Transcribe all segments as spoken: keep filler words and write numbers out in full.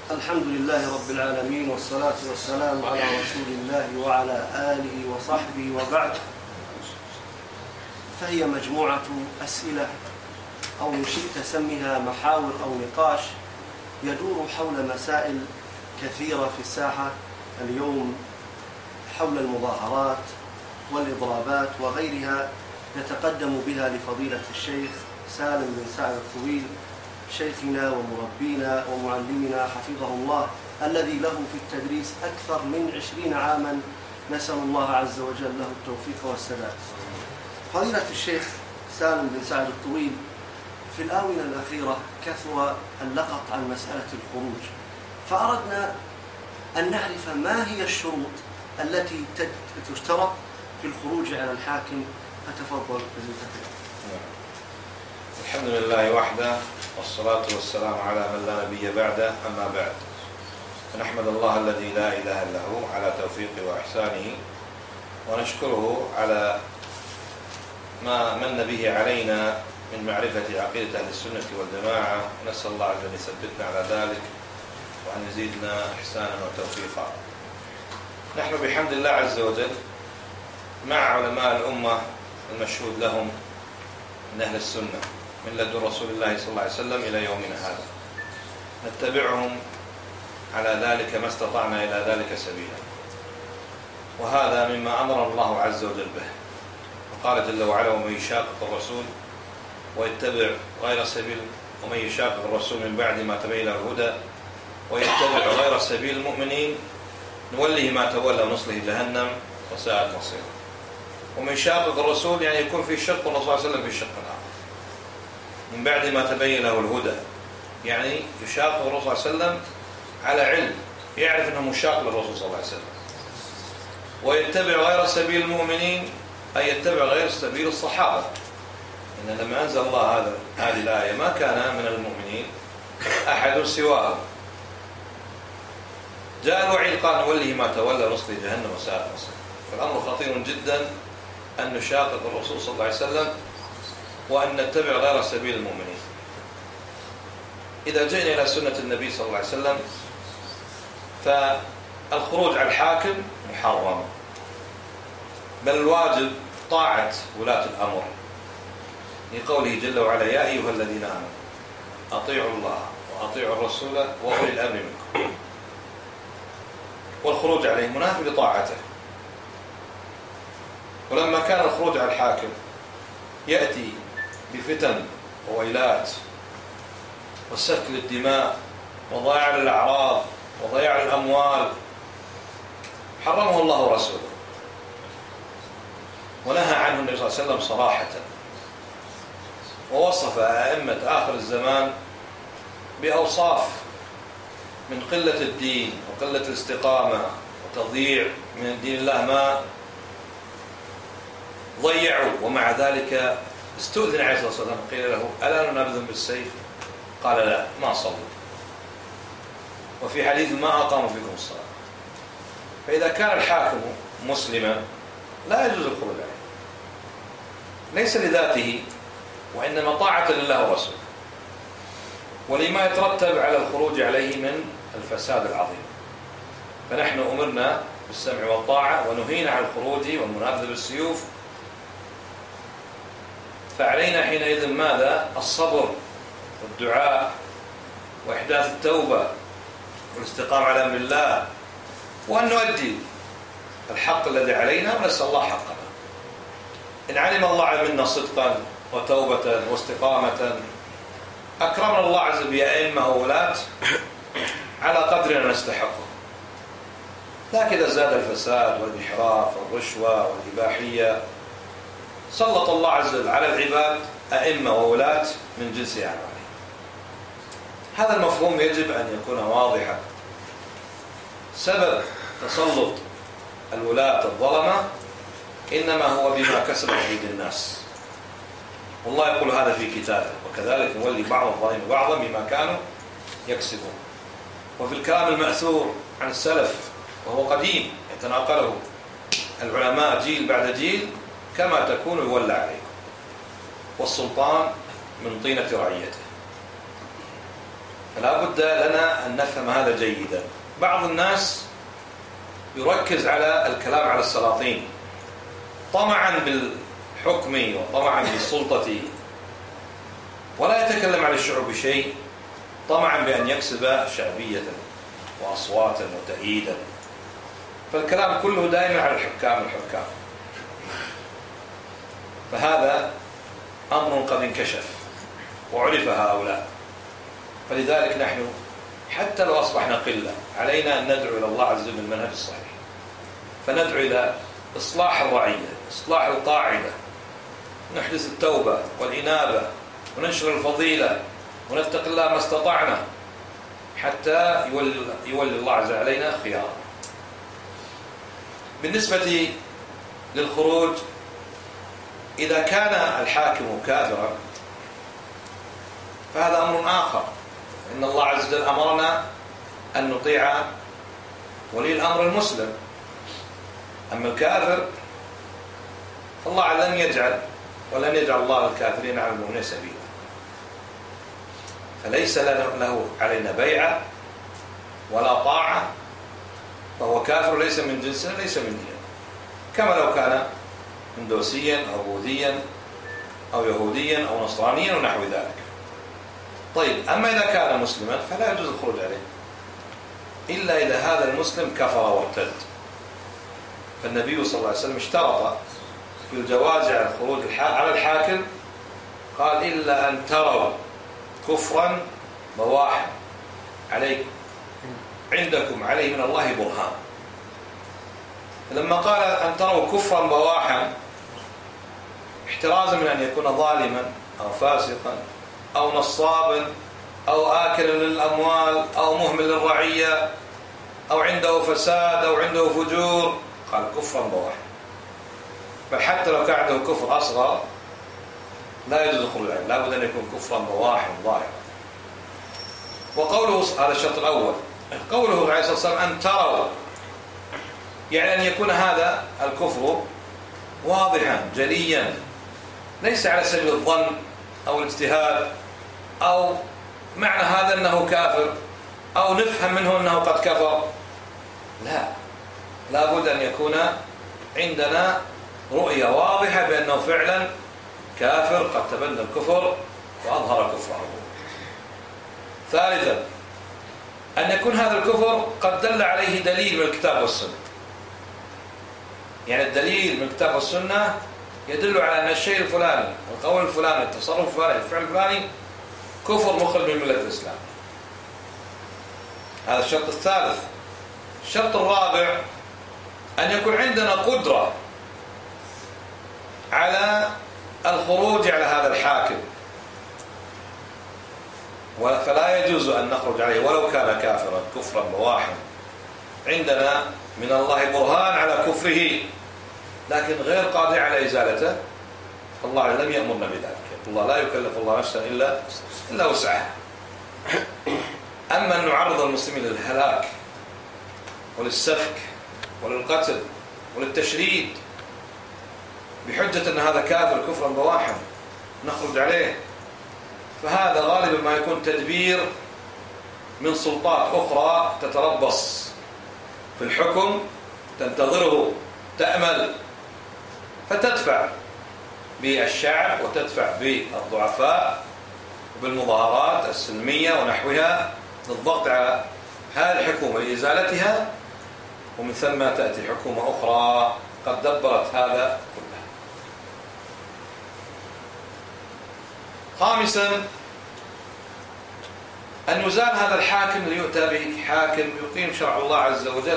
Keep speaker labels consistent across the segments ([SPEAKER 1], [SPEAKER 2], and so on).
[SPEAKER 1] الحمد لله رب العالمين، والصلاة والسلام على رسول الله وعلى آله وصحبه، وبعد. فهي مجموعة أسئلة أو إن شئت سمها محاور أو نقاش يدور حول مسائل كثيرة في الساحة اليوم، حول المظاهرات والإضرابات وغيرها، نتقدم بها لفضيلة الشيخ سالم بن سعد الطويل، شيخنا ومربينا ومعلمنا حفظه الله، الذي له في التدريس أكثر من عشرين عاما، نسأل الله عز وجل له التوفيق والسداد. فضيلة الشيخ سالم بن سعد الطويل، في الآونة الأخيرة كثر اللغط عن مسألة الخروج، فأردنا أن نعرف ما هي الشروط التي تشترط في الخروج على الحاكم، فتفضل بزيتك.
[SPEAKER 2] الحمد لله وحده، والصلاة والسلام على من لا نبي بعده، أما بعد، فنحمد الله الذي لا إله إلا هو على توفيقه وإحسانه، ونشكره على ما من به علينا من معرفة عقيدة أهل السنة والجماعة، ونسأل الله عز وجل يثبتنا على ذلك وأن يزيدنا إحسانا وتوفيقا. نحن بحمد الله عز وجل مع علماء الأمة المشهود لهم من أهل السنة من لدن رسول الله صلى الله عليه وسلم إلى يومنا هذا، نتبعهم على ذلك ما استطعنا إلى ذلك سبيلا، وهذا مما أمر الله عز وجل به. وقال جل وعلا: ومن يشاقق الرسول ويتبع غير سبيل ومن يشاقق الرسول من بعد ما تبين له الهدى ويتبع غير سبيل المؤمنين نوله ما تولى ونصله جهنم وساءت مصيره. ومن يشاقق الرسول يعني يكون في شق، والرسول صلى الله عليه وسلم في شق الآخر. من بعد ما تبين له الهدى يعني يشاقق الرسول صلى الله عليه وسلم على علم، يعرف أنه مشاق للرسول صلى الله عليه وسلم. ويتبع غير سبيل المؤمنين أي يتبع غير سبيل الصحابة، إن لما أنزل الله هذا هذه الآية ما كان من المؤمنين أحد سواهم. جاء الوعيد قال: نوله ما تولى ونصله جهنم وساءت مصيره. فالأمر خطير جدا أن نشاقق الرسول صلى الله عليه وسلم وأن نتبع غير سبيل المؤمنين. إذا جئنا إلى سنة النبي صلى الله عليه وسلم فالخروج على الحاكم محرم، بل الواجب طاعة ولاة الأمر، لقوله جل وعلا: يا أيها الذين آمنوا أطيعوا الله وأطيعوا الرسول وأولي الأمر منكم. والخروج عليه منافي لطاعته. ولما كان الخروج على الحاكم يأتي بفتن وويلات وسفك للدماء وضياع للأعراض وضياع للأموال، حرمه الله ورسوله، ونهى عنه النبي صلى الله عليه وسلم صراحة، ووصف أئمة آخر الزمان بأوصاف من قلة الدين وقلة الاستقامة وتضييع من دين الله ما ضيعوا، ومع ذلك استؤذن عليه الصلاة والسلام، قيل له: ألا ننبذهم بالسيف؟ قال: لا، ما صلوا. وفي حديث: ما أقاموا فيكم الصلاة. فإذا كان الحاكم مسلما لا يجوز الخروج عليه، ليس لذاته وإنما طاعة لله ورسوله، ولما يترتب على الخروج عليه من الفساد العظيم. فنحن أمرنا بالسمع والطاعة ونهينا عن الخروج والمنابذة بالسيوف، فعلينا حينئذ ماذا؟ الصبر والدعاء وإحداث التوبة والاستقامة على أمر الله، وأن نؤدي الحق الذي علينا ونسأل الله حقنا. إن علم الله منا صدقا وتوبة واستقامة أكرمنا الله عز وجل بأئمة وولاة على قدرنا نستحقه. لكن إذا زاد الفساد والانحراف والرشوة والإباحية سلط الله عز وجل على العباد أئمة وولاة من جنس أعمالهم. هذا المفهوم يجب أن يكون واضحا. سبب تسلط الولاة الظلمة إنما هو بما كسبت أيدي الناس، والله يقول هذا في كتابه: وكذلك نولي بعض الظالمين بعضا بما كانوا يكسبون. وفي الكلام المأثور عن السلف وهو قديم يتناقله العلماء جيل بعد جيل: كما تكون يولى عليكم، والسلطان من طينة رعيته. فلا بد لنا أن نفهم هذا جيدا. بعض الناس يركز على الكلام على السلاطين طمعا بالحكم وطمعا بالسلطة، ولا يتكلم على الشعوب بشيء طمعا بأن يكسب شعبية وأصواتا وتأييدا. فالكلام كله دائما على الحكام الحكام فهذا أمر قد انكشف وعرف هؤلاء. فلذلك نحن حتى لو أصبحنا قلة علينا أن ندعو إلى الله عز وجل بالمنهج الصحيح، فندعو إلى إصلاح الرعية، إصلاح القاعدة، نحدث التوبة والإنابة وننشر الفضيلة ونتق الله ما استطعنا حتى يولي, يولي الله عز وجل علينا خيارا. بالنسبة للخروج، إذا كان الحاكم كافرا فهذا أمر آخر. إن الله عز وجل أمرنا أن نطيع ولي الأمر المسلم. أما الكافر فالله لن يجعل ولن يجعل الله الكافرين على المؤمنين سبيلا، فليس له علينا بيعة ولا طاعة، فهو كافر ليس من جنسنا ليس من ديننا، كما لو كان هندوسيا أو بوذيا أو يهوديا أو نصرانيا ونحو ذلك. طيب، أما إذا كان مسلما فلا يجوز الخروج عليه إلا إذا هذا المسلم كفر وارتد. فالنبي صلى الله عليه وسلم اشترط في الجواز على الخروج على الحاكم، قال إلا أن تروا كفرا بواحا عليكم عندكم عليه من الله برهان. فلما قال أن تروا كفرا بواحا احترازا من أن يكون ظالما أو فاسقا أو نصابا أو آكلا للأموال أو مهمل للرعية أو عنده فساد أو عنده فجور، قال كفرا بواحا. بل حتى لو كان عنده كفر أصغر لا يجوز الخروج عليه، لا بد أن يكون كفرا بواحا ظاهرا. وقوله هذا الشرط الأول. قوله عليه الصلاة والسلام أن تروا، يعني أن يكون هذا الكفر واضحا جليا، ليس على سبيل الظن أو الاجتهاد أو معنى هذا أنه كافر أو نفهم منه أنه قد كفر. لا، لا بد أن يكون عندنا رؤية واضحة بأنه فعلا كافر قد تبنى الكفر وأظهر كفره. ثالثا، أن يكون هذا الكفر قد دل عليه دليل من الكتاب والسنة. يعني الدليل من الكتاب والسنة يدل على أن الشيء الفلاني، القول الفلاني، التصرف الفلاني، الفعل الفلاني كفر مخرج من ملة الإسلام. هذا الشرط الثالث. الشرط الرابع أن يكون عندنا قدرة على الخروج على هذا الحاكم، فلا يجوز أن نخرج عليه ولو كان كافرا كفرا بواحا. عندنا من الله برهان على كفره لكن غير قادر على إزالته، الله لم يأمرنا بذلك. الله لا يكلف الله نفسا إلا إلا وسعها. أما أن نعرض المسلمين للهلاك وللسفك وللقتل وللتشريد بحجة أن هذا كافر كفرا بواحا نخرج عليه، فهذا غالبا ما يكون تدبير من سلطات أخرى تتربص في الحكم، تنتظره، تأمل، فتدفع بالشعب وتدفع بالضعفاء بالمظاهرات السلمية ونحوها للضغط على هذه الحكومة لإزالتها، ومن ثم تأتي حكومة أخرى قد دبرت هذا كله. خامسا، أن يزال هذا الحاكم ليؤتى به حاكم يقيم شرع الله عز وجل،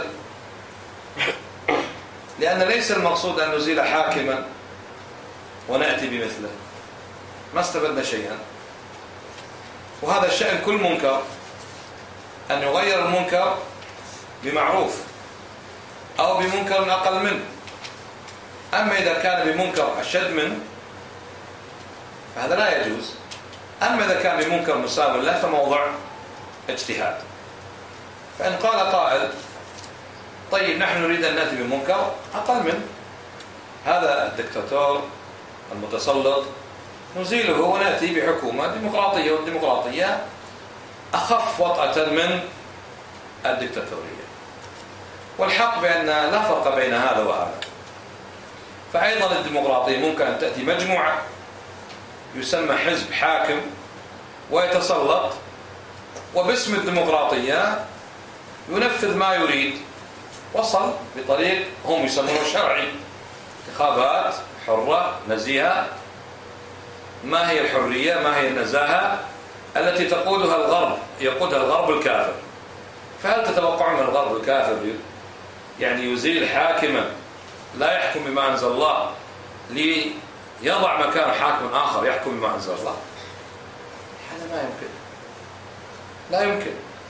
[SPEAKER 2] لأن ليس المقصود أن نزيل حاكما ونأتي بمثله، ما استفدنا شيئا. وهذا الشأن كل منكر، أن يغير المنكر بمعروف أو بمنكر أقل منه. أما إذا كان بمنكر أشد منه فهذا لا يجوز. أما إذا كان بمنكر مساو له فموضع اجتهاد. فإن قال قائل طيب نحن نريد أن نأتي بمنكر أقل منه، هذا الدكتاتور المتسلط نزيله ونأتي بحكومة ديمقراطية، والديمقراطية أخف وطأة من الدكتاتورية. والحق بأن لا فرق بين هذا وهذا. فأيضا الديمقراطية ممكن أن تأتي مجموعة يسمى حزب حاكم ويتسلط، وباسم الديمقراطية ينفذ ما يريد، وصل بطريق هم يسمونه شرعي، انتخابات حرة نزيهة. ما هي الحرية؟ ما هي النزاهة التي تقودها الغرب، يقودها الغرب الكافر؟ فهل تتوقعون من الغرب الكافر يعني يزيل حاكما لا يحكم بما أنزل الله ليضع مكان حاكم آخر يحكم بما أنزل الله؟ هذا ما يمكن، لا يمكن.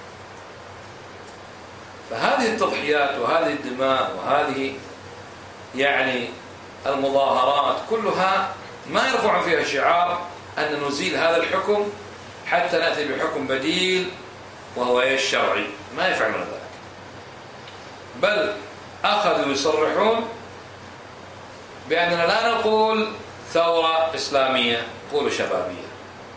[SPEAKER 2] فهذه التضحيات وهذه الدماء وهذه يعني المظاهرات كلها ما يرفعون فيها شعار أن نزيل هذا الحكم حتى نأتي بحكم بديل وهو الشرعي، ما يفعلون ذلك. بل أخذوا يصرحون بأننا لا نقول ثورة إسلامية، نقول شبابية.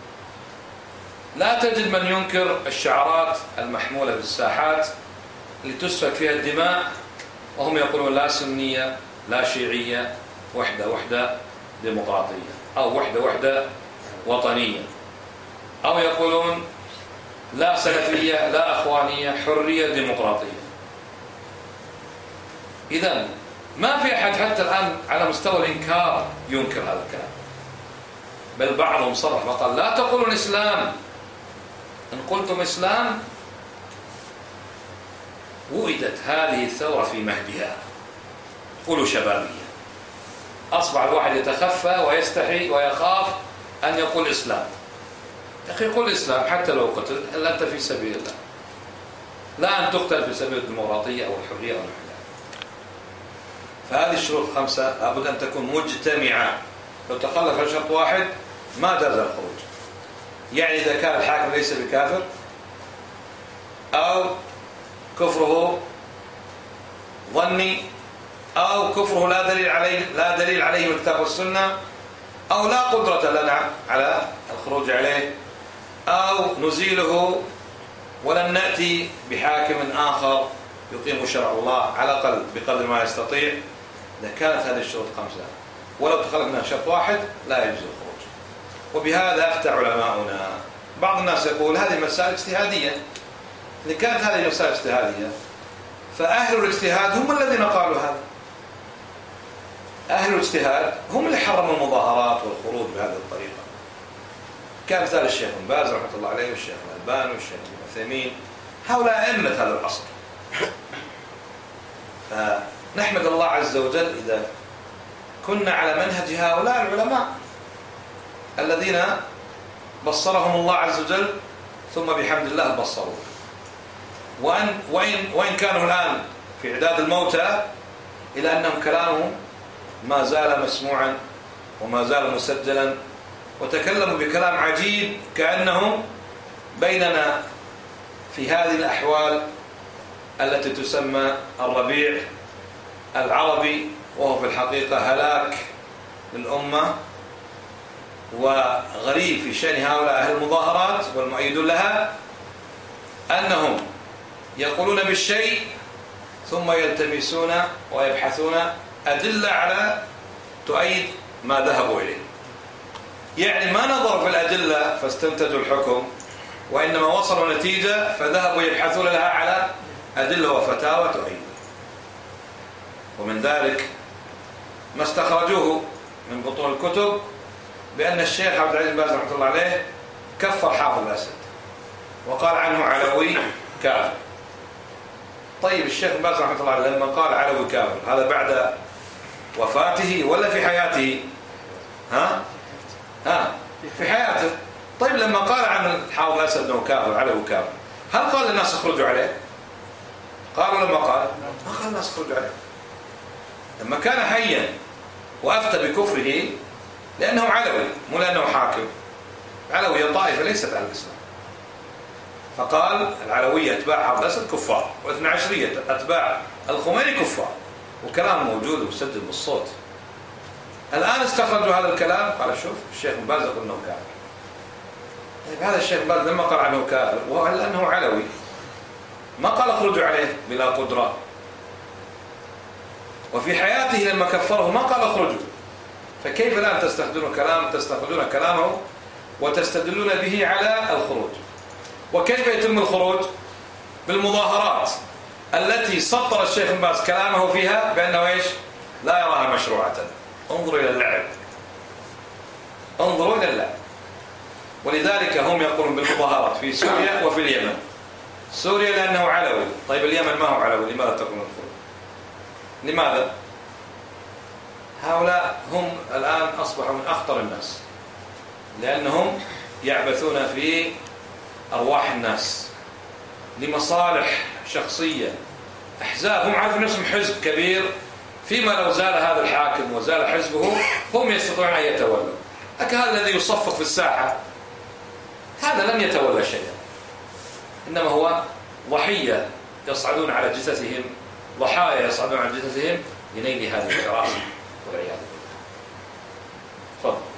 [SPEAKER 2] لا تجد من ينكر الشعارات المحمولة بالساحات اللي تسفك فيها الدماء وهم يقولون لا سنية لا شيعية، وحدة وحدة ديمقراطية، أو وحدة وحدة وطنية، أو يقولون لا سلفية لا أخوانية، حرية ديمقراطية. إذن ما في أحد حتى الآن على مستوى الإنكار ينكر هذا الكلام، بل بعضهم صرح فقال لا تقولون إسلام، إن قلتم إسلام وئدت هذه الثورة في مهدها، قولوا شبابية. أصبح الواحد يتخفى ويستحي ويخاف أن يقول إسلام. يا أخي قل إسلام حتى لو قتل، إلا أنت في سبيل الله، لا أن تقتل في سبيل الديمقراطية أو الحرية أو الحياة. فهذه الشروط الخمسة لابد أن تكون مجتمعة. لو تخلف عن شرط واحد ما جاز الخروج. يعني إذا كان الحاكم ليس بكافر، أو كفره ظني، أو كفره لا دليل عليه لا دليل عليه من الكتاب والسنة، أو لا قدرة لنا على الخروج عليه، أو نزيله ولن نأتي بحاكم آخر يقيم شرع الله على الأقل بقدر ما يستطيع. إذا كانت هذه الشروط خمسة ولو تخلف منها شرط واحد لا يجوز الخروج. وبهذا أفتى علماؤنا. بعض الناس يقول هذه مسائل اجتهادية. إذا كانت هذه مسائل اجتهادية فأهل الاجتهاد هم الذين قالوا هذا. أهل الاجتهاد هم اللي حرموا المظاهرات والخروج بهذه الطريقة. كان مثال الشيخ بن باز رحمة الله عليه والشيخ الألباني والشيخ ابن عثيمين، هؤلاء أئمة هذا العصر. فنحمد الله عز وجل إذا كنا على منهج هؤلاء العلماء الذين بصرهم الله عز وجل ثم بحمد الله بصروا. وأن وإن وإن كانوا الآن في إعداد الموتى إلى أنهم كلامهم ما زال مسموعا وما زال مسجلا، وتكلموا بكلام عجيب كأنهم بيننا في هذه الأحوال التي تسمى الربيع العربي، وهو في الحقيقة هلاك للأمة. وغريب في شأن هؤلاء أهل المظاهرات والمؤيدون لها أنهم يقولون بالشيء ثم يلتمسون ويبحثون أدلة على تؤيد ما ذهبوا إليه. يعني ما نظروا في الأدلة فاستنتجوا الحكم، وإنما وصلوا نتيجة فذهبوا يبحثون لها على أدلة وفتاوى تؤيد. ومن ذلك ما استخرجوه من بطون الكتب بأن الشيخ عبد العزيز بن باز رحمه الله عليه كفر حافظ الأسد وقال عنه علوي كافر. طيب الشيخ بن باز رحمه الله عليه لما قال علوي كافر هذا بعد وفاته ولا في حياته؟ ها؟ ها في حياته. طيب لما قال عن حافظ الأسد أنه كافر علوي كافر، هل قال للناس اخرجوا عليه؟ قالوا لما قال ما قال الناس اخرجوا عليه. لما كان حيا وأفتى بكفره لأنه علوي مو لأنه حاكم. علوية طائفة ليست على الإسلام، فقال العلوية أتباع حافظ الأسد كفار، والاثنى عشرية أتباع الخميني كفار، وكلام موجود ومسجل بالصوت. الآن استخرجوا هذا الكلام، قال شوف الشيخ بن باز يقول أنه كافر. طيب هذا الشيخ باز لما قال عنه كافر وقال أنه علوي، ما قال اخرجوا عليه بلا قدرة. وفي حياته لما كفره ما قال اخرجوا، فكيف الآن تستخدمون كلام تستخدمون كلامه وتستدلون به على الخروج؟ وكيف يتم الخروج؟ بالمظاهرات التي سطر الشيخ بن باز كلامه فيها بأنه إيش؟ لا يراها مشروعة. انظروا إلى اللعب، انظروا إلى اللعب. ولذلك هم يقولون بالمظاهرات في سوريا وفي اليمن. سوريا لأنه علوي، طيب اليمن ما هو علوي، لماذا تقولون الخروج؟ لماذا؟ هؤلاء هم الآن أصبحوا من أخطر الناس، لأنهم يعبثون في أرواح الناس لمصالح شخصية. أحزاب، هم عارفين نفسهم حزب كبير، فيما لو زال هذا الحاكم وزال حزبه هم يستطيعون أن يتولوا. لكن هذا الذي يصفق في الساحة هذا لم يتولى شيئا، إنما هو ضحية يصعدون على جثثهم، ضحايا يصعدون على جثثهم لنيل هذه الكراسي والعياذ بالله. تفضل.